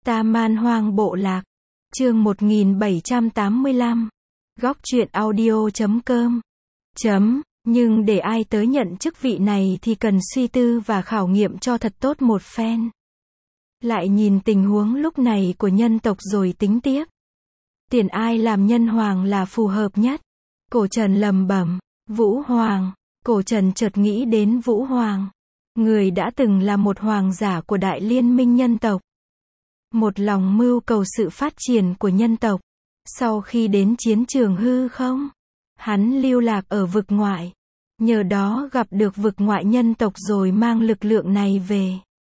Ta Man Hoang Bộ Lạc. Chương 1785. Góc truyện audio.com. Nhưng để ai tới nhận chức vị này thì cần suy tư và khảo nghiệm cho thật tốt một phen. Lại nhìn tình huống lúc này của nhân tộc rồi tính tiếp. Tiền ai làm nhân hoàng là phù hợp nhất? Cổ Trần lầm bẩm. Vũ Hoàng. Cổ Trần chợt nghĩ đến Vũ Hoàng. Người đã từng là một hoàng giả của Đại Liên minh nhân tộc. Một lòng mưu cầu sự phát triển của nhân tộc. Sau khi đến chiến trường hư không, hắn lưu lạc ở vực ngoại. Nhờ đó gặp được vực ngoại nhân tộc rồi mang lực lượng này về.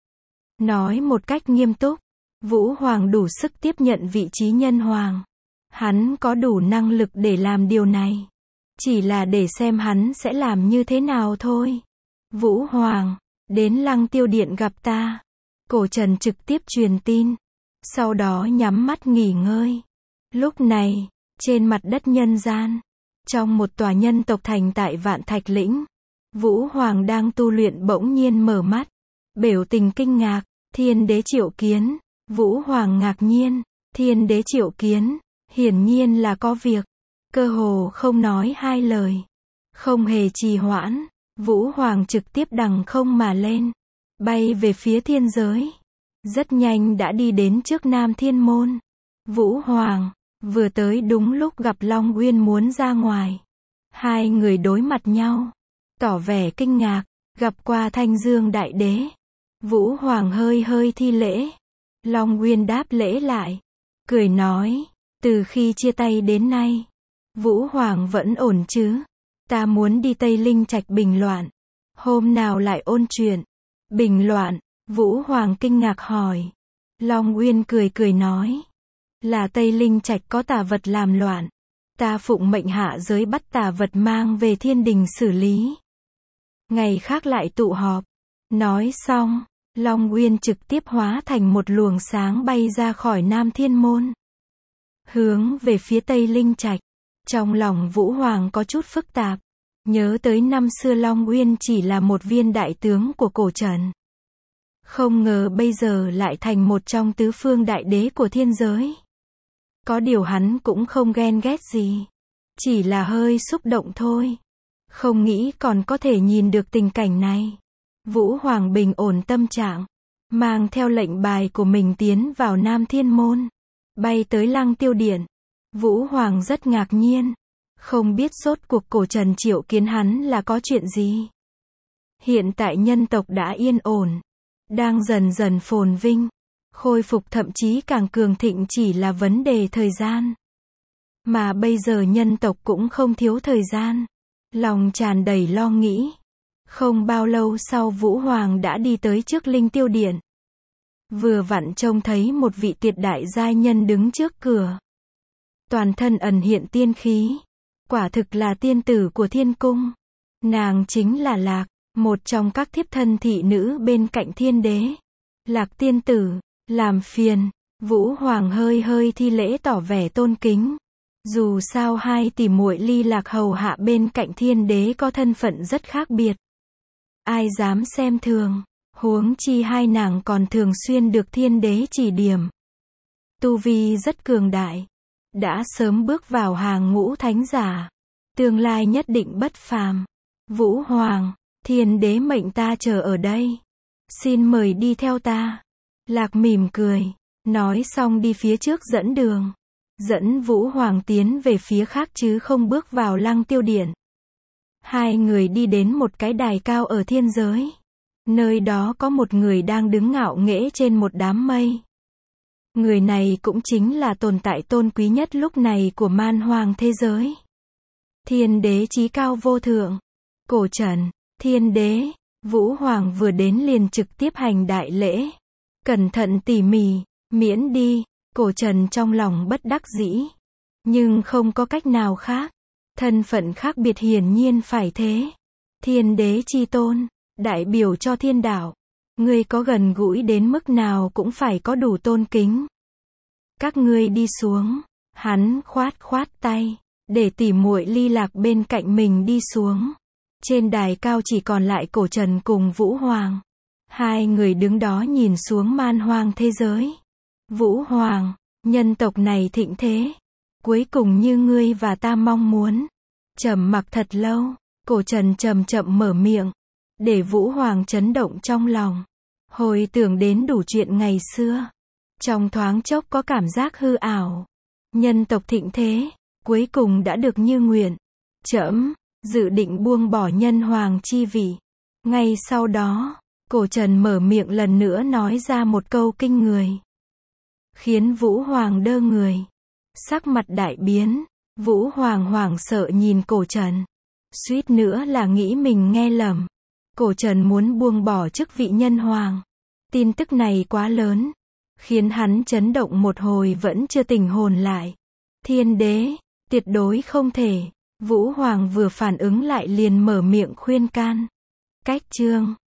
Nói một cách nghiêm túc, Vũ Hoàng đủ sức tiếp nhận vị trí nhân hoàng. Hắn có đủ năng lực để làm điều này. Chỉ là để xem hắn sẽ làm như thế nào thôi. Vũ Hoàng, đến Lăng Tiêu Điện gặp ta. Cổ Trần trực tiếp truyền tin. Sau đó nhắm mắt nghỉ ngơi. Lúc này, trên mặt đất nhân gian, trong một tòa nhân tộc thành tại Vạn Thạch Lĩnh, Vũ Hoàng đang tu luyện bỗng nhiên mở mắt. Biểu tình kinh ngạc. Thiên đế triệu kiến. Vũ Hoàng ngạc nhiên. Thiên đế triệu kiến. Hiển nhiên là có việc. Cơ hồ không nói hai lời. Không hề trì hoãn. Vũ Hoàng trực tiếp đằng không mà lên. Bay về phía thiên giới. Rất nhanh đã đi đến trước Nam Thiên Môn. Vũ Hoàng vừa tới đúng lúc gặp Long Uyên muốn ra ngoài. Hai người đối mặt nhau, tỏ vẻ kinh ngạc. Gặp qua Thanh Dương Đại Đế. Vũ Hoàng hơi hơi thi lễ. Long Uyên đáp lễ lại, cười nói, từ khi chia tay đến nay, Vũ Hoàng vẫn ổn chứ? Ta muốn đi Tây Linh Trạch bình loạn. Hôm nào lại ôn chuyện. Bình loạn? Vũ Hoàng kinh ngạc hỏi. Long Uyên cười cười nói, là Tây Linh Trạch có tà vật làm loạn. Ta phụng mệnh hạ giới bắt tà vật mang về thiên đình xử lý. Ngày khác lại tụ họp. Nói xong, Long Uyên trực tiếp hóa thành một luồng sáng bay ra khỏi Nam Thiên Môn. Hướng về phía Tây Linh Trạch. Trong lòng Vũ Hoàng có chút phức tạp. Nhớ tới năm xưa Long Uyên chỉ là một viên đại tướng của Cổ Trần. Không ngờ bây giờ lại thành một trong tứ phương đại đế của thiên giới. Có điều hắn cũng không ghen ghét gì. Chỉ là hơi xúc động thôi. Không nghĩ còn có thể nhìn được tình cảnh này. Vũ Hoàng bình ổn tâm trạng. Mang theo lệnh bài của mình tiến vào Nam Thiên Môn. Bay tới Lăng Tiêu Điện. Vũ Hoàng rất ngạc nhiên. Không biết rốt cuộc Cổ Trần triệu kiến hắn là có chuyện gì. Hiện tại nhân tộc đã yên ổn. Đang dần dần phồn vinh. Khôi phục thậm chí càng cường thịnh chỉ là vấn đề thời gian. Mà bây giờ nhân tộc cũng không thiếu thời gian. Lòng tràn đầy lo nghĩ. Không bao lâu sau Vũ Hoàng đã đi tới trước Linh Tiêu Điện. Vừa vặn trông thấy một vị tuyệt đại giai nhân đứng trước cửa. Toàn thân ẩn hiện tiên khí. Quả thực là tiên tử của thiên cung. Nàng chính là Lạc, một trong các thiếp thân thị nữ bên cạnh thiên đế. Lạc tiên tử, làm phiền. Vũ Hoàng hơi hơi thi lễ tỏ vẻ tôn kính. Dù sao hai tỷ muội ly Lạc hầu hạ bên cạnh thiên đế có thân phận rất khác biệt. Ai dám xem thường, huống chi hai nàng còn thường xuyên được thiên đế chỉ điểm. Tu vi rất cường đại. Đã sớm bước vào hàng ngũ thánh giả. Tương lai nhất định bất phàm. Vũ Hoàng, thiên đế mệnh ta chờ ở đây. Xin mời đi theo ta. Lạc mỉm cười. Nói xong đi phía trước dẫn đường. Dẫn Vũ Hoàng tiến về phía khác chứ không bước vào Lăng Tiêu Điện. Hai người đi đến một cái đài cao ở thiên giới. Nơi đó có một người đang đứng ngạo nghễ trên một đám mây. Người này cũng chính là tồn tại tôn quý nhất lúc này của man hoang thế giới. Thiên đế chí cao vô thượng. Cổ Trần, thiên đế. Vũ Hoàng vừa đến liền trực tiếp hành đại lễ. Cẩn thận tỉ mỉ, miễn đi. Cổ Trần trong lòng bất đắc dĩ. Nhưng không có cách nào khác. Thân phận khác biệt hiển nhiên phải thế. Thiên đế chi tôn, đại biểu cho thiên đạo. Ngươi có gần gũi đến mức nào cũng phải có đủ tôn kính. Các ngươi đi xuống. Hắn khoát tay, để tỉ muội ly Lạc bên cạnh mình đi xuống. Trên đài cao chỉ còn lại Cổ Trần cùng Vũ Hoàng. Hai người đứng đó nhìn xuống man hoang thế giới. Vũ Hoàng, nhân tộc này thịnh thế. Cuối cùng như ngươi và ta mong muốn. Trầm mặc thật lâu, cổ trần chậm chậm mở miệng. Để Vũ Hoàng chấn động trong lòng. Hồi tưởng đến đủ chuyện ngày xưa. Trong thoáng chốc có cảm giác hư ảo. Nhân tộc thịnh thế, cuối cùng đã được như nguyện. Trẫm dự định buông bỏ nhân hoàng chi vị. Ngay sau đó, cổ trần mở miệng lần nữa nói ra một câu kinh người. Khiến Vũ Hoàng đơ người. Sắc mặt đại biến, Vũ Hoàng hoảng sợ nhìn cổ trần. Suýt nữa là nghĩ mình nghe lầm. Cổ trần muốn buông bỏ chức vị nhân hoàng. Tin tức này quá lớn, khiến hắn chấn động một hồi vẫn chưa tỉnh hồn lại. Thiên đế, tuyệt đối không thể. Vũ Hoàng vừa phản ứng lại liền mở miệng khuyên can. Cách chương